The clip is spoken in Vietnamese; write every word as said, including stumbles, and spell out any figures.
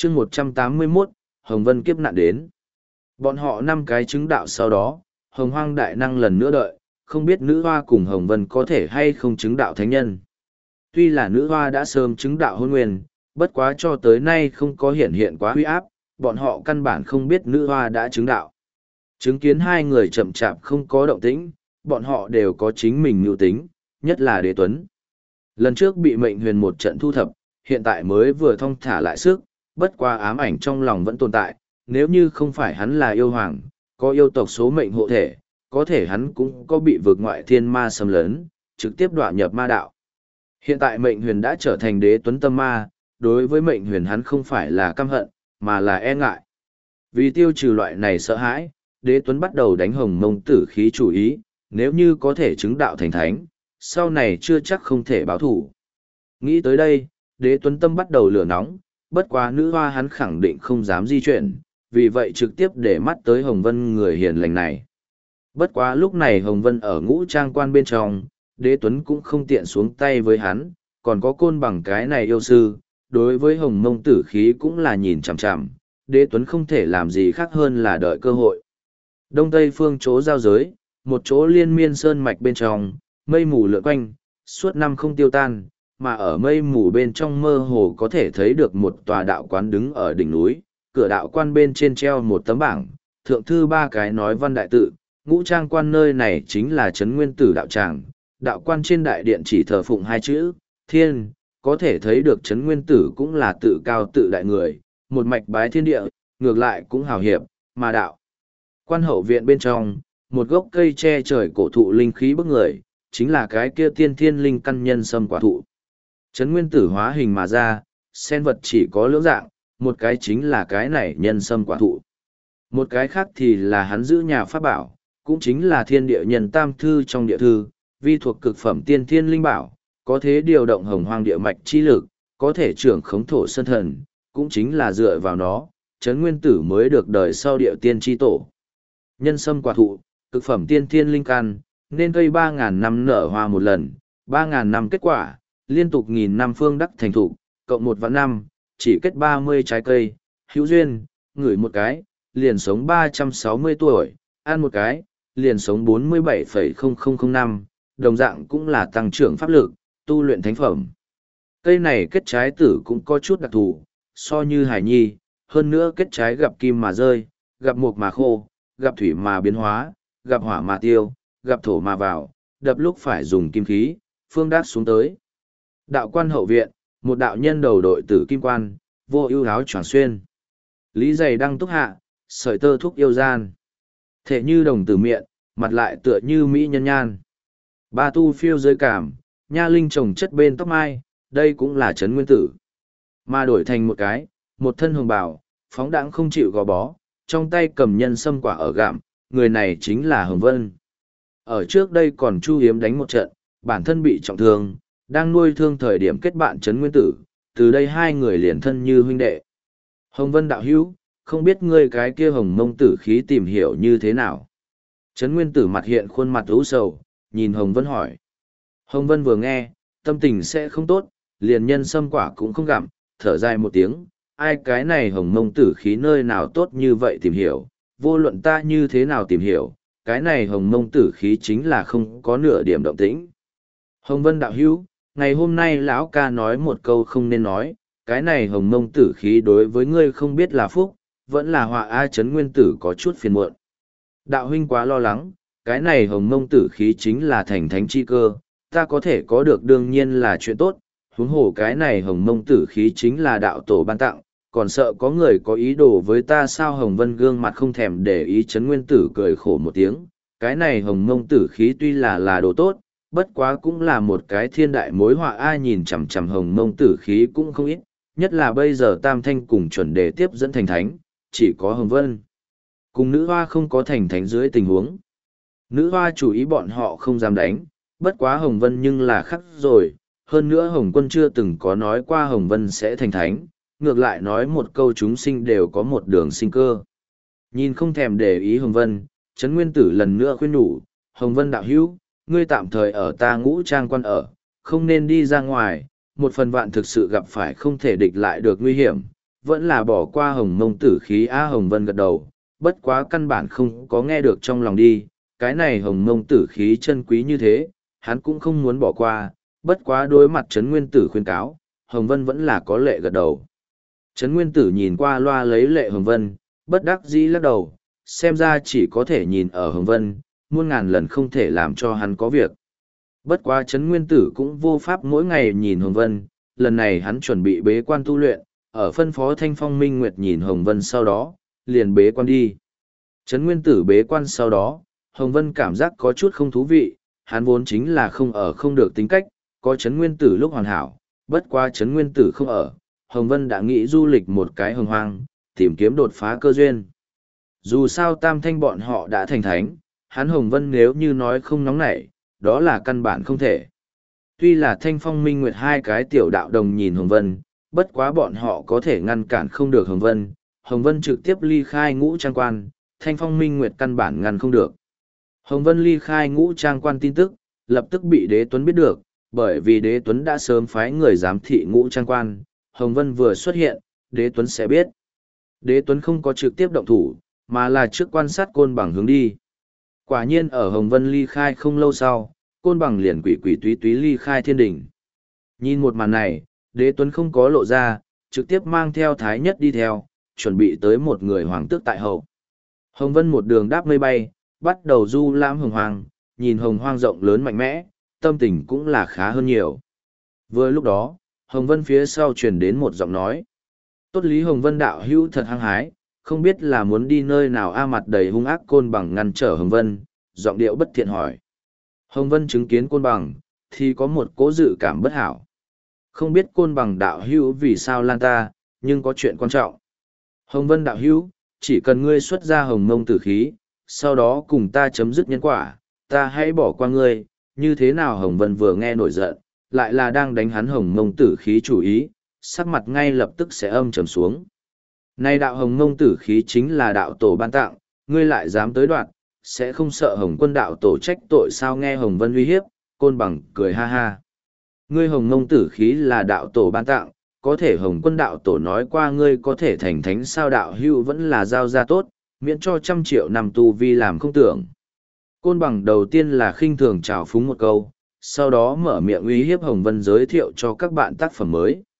chương một trăm tám mươi mốt, Hồng Vân kiếp nạn đến. Bọn họ năm cái chứng đạo sau đó, Hồng Hoang đại năng lần nữa đợi, không biết nữ hoa cùng Hồng Vân có thể hay không chứng đạo thánh nhân. Tuy là nữ hoa đã sớm chứng đạo hôn nguyên, bất quá cho tới nay không có hiện hiện quá huy áp, bọn họ căn bản không biết nữ hoa đã chứng đạo. Chứng kiến hai người chậm chạp không có động tĩnh, bọn họ đều có chính mình mưu tính, nhất là Đế Tuấn. Lần trước bị mệnh huyền một trận thu thập, hiện tại mới vừa thong thả lại sức, bất qua ám ảnh trong lòng vẫn tồn tại, nếu như không phải hắn là yêu hoàng, có yêu tộc số mệnh hộ thể, có thể hắn cũng có bị vượt ngoại thiên ma xâm lấn, trực tiếp đọa nhập ma đạo. Hiện tại mệnh huyền đã trở thành Đế Tuấn tâm ma, đối với mệnh huyền hắn không phải là căm hận, mà là e ngại. Vì tiêu trừ loại này sợ hãi, Đế Tuấn bắt đầu đánh Hồng Mông tử khí chủ ý, nếu như có thể chứng đạo thành thánh, sau này chưa chắc không thể báo thủ. Nghĩ tới đây, Đế Tuấn tâm bắt đầu lửa nóng, bất quá nữ hoa hắn khẳng định không dám di chuyển, vì vậy trực tiếp để mắt tới Hồng Vân người hiền lành này. Bất quá lúc này Hồng Vân ở ngũ trang quan bên trong, Đế Tuấn cũng không tiện xuống tay với hắn, còn có côn bằng cái này yêu sư, đối với Hồng Mông tử khí cũng là nhìn chằm chằm, Đế Tuấn không thể làm gì khác hơn là đợi cơ hội. Đông Tây phương chỗ giao giới, một chỗ liên miên sơn mạch bên trong, mây mù lượn quanh, suốt năm không tiêu tan, mà ở mây mù bên trong mơ hồ có thể thấy được một tòa đạo quán đứng ở đỉnh núi, cửa đạo quan bên trên treo một tấm bảng, thượng thư ba cái nói văn đại tự, ngũ trang quan nơi này chính là Trấn Nguyên Tử đạo tràng, đạo quan trên đại điện chỉ thờ phụng hai chữ, thiên, có thể thấy được Trấn Nguyên Tử cũng là tự cao tự đại người, một mạch bái thiên địa, ngược lại cũng hào hiệp, mà đạo. Quan hậu viện bên trong, một gốc cây che trời cổ thụ linh khí bức người, chính là cái kia tiên thiên linh căn nhân sâm quả thụ. Trấn Nguyên Tử hóa hình mà ra, sen vật chỉ có lưỡng dạng, một cái chính là cái này nhân sâm quả thụ. Một cái khác thì là hắn giữ nhà pháp bảo, cũng chính là thiên địa nhân tam thư trong địa thư, vi thuộc cực phẩm tiên thiên linh bảo, có thể điều động hồng hoang địa mạch chi lực, có thể trưởng khống thổ sơn thần, cũng chính là dựa vào nó, Trấn Nguyên Tử mới được đời sau địa tiên chi tổ. Nhân sâm quả thụ, cực phẩm tiên thiên linh căn, nên cây ba ngàn năm nở hoa một lần, ba ngàn năm kết quả, liên tục nghìn năm phương đắc thành thụ, cộng một vạn năm, chỉ kết ba mươi trái cây, hữu duyên, ngửi một cái, liền sống ba trăm sáu mươi tuổi, ăn một cái, liền sống bốn mươi bảy phẩy không không không năm, đồng dạng cũng là tăng trưởng pháp lực, tu luyện thánh phẩm. Cây này kết trái tử cũng có chút đặc thù, so như hải nhi, hơn nữa kết trái gặp kim mà rơi, gặp mục mà khô, gặp thủy mà biến hóa, gặp hỏa mà tiêu, gặp thổ mà vào, đập lúc phải dùng kim khí, phương đát xuống tới. Đạo quan hậu viện, một đạo nhân đầu đội tử kim quan, vô ưu áo choàng xuyên. Lý giày đăng túc hạ, sợi tơ thúc yêu gian. Thể như đồng tử miệng, mặt lại tựa như mỹ nhân nhan. Ba tu phiêu dưới cảm, nha linh trồng chất bên tóc mai, đây cũng là Trấn Nguyên Tử. Mà đổi thành một cái, một thân hồng bào, phóng đãng không chịu gò bó, trong tay cầm nhân sâm quả ở gạm, người này chính là Hồng Vân. Ở trước đây còn Chu Hiếm đánh một trận, bản thân bị trọng thương, đang nuôi thương thời điểm kết bạn Trấn Nguyên Tử, từ đây hai người liền thân như huynh đệ. Hồng Vân đạo hữu, không biết ngươi cái kia Hồng Mông tử khí tìm hiểu như thế nào? Trấn Nguyên Tử mặt hiện khuôn mặt u sầu, nhìn Hồng Vân hỏi. Hồng Vân vừa nghe, tâm tình sẽ không tốt, liền nhân sâm quả cũng không gặm, thở dài một tiếng, ai cái này Hồng Mông tử khí nơi nào tốt như vậy tìm hiểu, vô luận ta như thế nào tìm hiểu, cái này Hồng Mông tử khí chính là không có nửa điểm động tĩnh. Hồng Vân đạo hữu, ngày hôm nay lão ca nói một câu không nên nói, cái này Hồng Mông tử khí đối với ngươi không biết là phúc, vẫn là họa. A Trấn Nguyên Tử có chút phiền muộn. Đạo huynh quá lo lắng, cái này Hồng Mông tử khí chính là thành thánh chi cơ, ta có thể có được đương nhiên là chuyện tốt, huống hồ cái này Hồng Mông tử khí chính là đạo tổ ban tặng, còn sợ có người có ý đồ với ta sao? Hồng Vân gương mặt không thèm để ý. Trấn Nguyên Tử cười khổ một tiếng, cái này Hồng Mông tử khí tuy là là đồ tốt, bất quá cũng là một cái thiên đại mối họa. Ai nhìn chằm chằm Hồng Mông tử khí cũng không ít, nhất là bây giờ Tam Thanh cùng chuẩn đề tiếp dẫn thành thánh, chỉ có Hồng Vân cùng nữ hoa không có thành thánh dưới tình huống. Nữ hoa chủ ý bọn họ không dám đánh, bất quá Hồng Vân nhưng là khắc rồi, hơn nữa Hồng Quân chưa từng có nói qua Hồng Vân sẽ thành thánh, ngược lại nói một câu chúng sinh đều có một đường sinh cơ. Nhìn không thèm để ý Hồng Vân, Trấn Nguyên Tử lần nữa khuyên nhủ, Hồng Vân đạo hữu, ngươi tạm thời ở ta ngũ trang quan ở, không nên đi ra ngoài, một phần vạn thực sự gặp phải không thể địch lại được nguy hiểm, vẫn là bỏ qua hồng mông tử khí. A Hồng Vân gật đầu, bất quá căn bản không có nghe được trong lòng đi, cái này hồng mông tử khí chân quý như thế, hắn cũng không muốn bỏ qua, bất quá đối mặt Trấn Nguyên Tử khuyên cáo, Hồng Vân vẫn là có lệ gật đầu. Trấn Nguyên Tử nhìn qua loa lấy lệ Hồng Vân, bất đắc dĩ lắc đầu, xem ra chỉ có thể nhìn ở Hồng Vân, muôn ngàn lần không thể làm cho hắn có việc. Bất quá Trấn Nguyên Tử cũng vô pháp mỗi ngày nhìn Hồng Vân, lần này hắn chuẩn bị bế quan tu luyện, ở phân phó Thanh Phong Minh Nguyệt nhìn Hồng Vân sau đó, liền bế quan đi. Trấn Nguyên Tử bế quan sau đó, Hồng Vân cảm giác có chút không thú vị, hắn vốn chính là không ở không được tính cách, có Trấn Nguyên Tử lúc hoàn hảo, bất quá Trấn Nguyên Tử không ở, Hồng Vân đã nghĩ du lịch một cái hồng hoang, tìm kiếm đột phá cơ duyên. Dù sao Tam Thanh bọn họ đã thành thánh, hắn Hồng Vân nếu như nói không nóng nảy, đó là căn bản không thể. Tuy là Thanh Phong Minh Nguyệt hai cái tiểu đạo đồng nhìn Hồng Vân, bất quá bọn họ có thể ngăn cản không được Hồng Vân, Hồng Vân trực tiếp ly khai ngũ trang quan, Thanh Phong Minh Nguyệt căn bản ngăn không được. Hồng Vân ly khai ngũ trang quan tin tức, lập tức bị Đế Tuấn biết được, bởi vì Đế Tuấn đã sớm phái người giám thị ngũ trang quan, Hồng Vân vừa xuất hiện, Đế Tuấn sẽ biết. Đế Tuấn không có trực tiếp động thủ, mà là trước quan sát Côn Bằng hướng đi. Quả nhiên ở Hồng Vân ly khai không lâu sau, Côn Bằng liền quỷ quỷ túy túy ly khai thiên đỉnh. Nhìn một màn này, Đế Tuấn không có lộ ra, trực tiếp mang theo Thái Nhất đi theo, chuẩn bị tới một người hoàng tước tại hậu. Hồng Vân một đường đáp mây bay, bắt đầu du lãm hồng hoang, nhìn hồng hoang rộng lớn mạnh mẽ, tâm tình cũng là khá hơn nhiều. Vừa lúc đó, Hồng Vân phía sau truyền đến một giọng nói. Tốt Lý Hồng Vân đạo hữu thật hăng hái, không biết là muốn đi nơi nào. A mặt đầy hung ác Côn Bằng ngăn trở Hồng Vân, giọng điệu bất thiện hỏi. Hồng Vân chứng kiến Côn Bằng, thì có một cố dự cảm bất hảo. Không biết Côn Bằng đạo hữu vì sao lan ta, nhưng có chuyện quan trọng. Hồng Vân đạo hữu, chỉ cần ngươi xuất ra hồng mông tử khí, sau đó cùng ta chấm dứt nhân quả, ta hãy bỏ qua ngươi, như thế nào? Hồng Vân vừa nghe nổi giận, lại là đang đánh hắn hồng mông tử khí chủ ý, sắc mặt ngay lập tức sẽ âm trầm xuống. Nay đạo hồng mông tử khí chính là đạo tổ ban tặng, ngươi lại dám tới đoạn, sẽ không sợ Hồng Quân đạo tổ trách tội sao? Nghe Hồng Vân uy hiếp, Côn Bằng cười ha ha. Ngươi hồng mông tử khí là đạo tổ ban tặng, có thể Hồng Quân đạo tổ nói qua ngươi có thể thành thánh sao? Đạo hữu vẫn là giao ra tốt, miễn cho trăm triệu năm tu vi làm không tưởng. Côn Bằng đầu tiên là khinh thường trào phúng một câu, sau đó mở miệng uy hiếp Hồng Vân giới thiệu cho các bạn tác phẩm mới.